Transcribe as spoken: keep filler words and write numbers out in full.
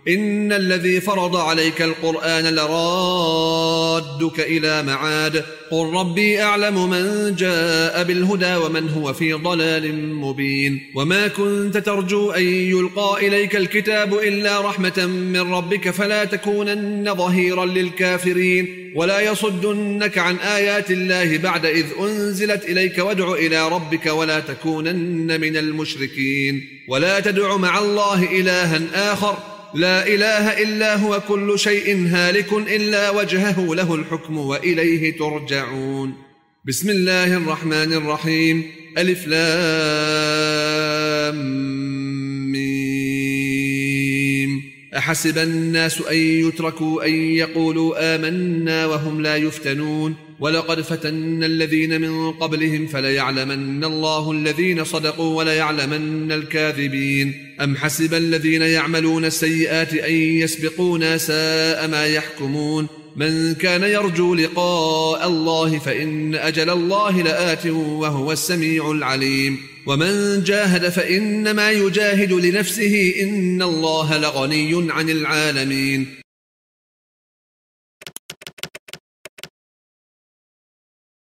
إن الذي فرض عليك القرآن لرادك إلى معاد قل ربي أعلم من جاء بالهدى ومن هو في ضلال مبين وما كنت ترجو أن يلقى إليك الكتاب إلا رحمة من ربك فلا تكونن ظهيرا للكافرين ولا يصدنك عن آيات الله بعد إذ أنزلت إليك وادع إلى ربك ولا تكونن من المشركين ولا تدع مع الله إلها آخر لا إله إلا هو كل شيء هالك إلا وجهه له الحكم وإليه ترجعون. بسم الله الرحمن الرحيم. ألف لام ميم. أحسب الناس أن يتركوا أن يقولوا آمنا وهم لا يفتنون ولقد فتنا الذين من قبلهم فليعلمن الله الذين صدقوا وليعلمن الكاذبين. أم حسب الذين يعملون السيئات أن يسبقونا ساء ما يحكمون. من كان يرجو لقاء الله فإن أجل الله لآت وهو السميع العليم. ومن جاهد فإنما يجاهد لنفسه إن الله لغني عن العالمين.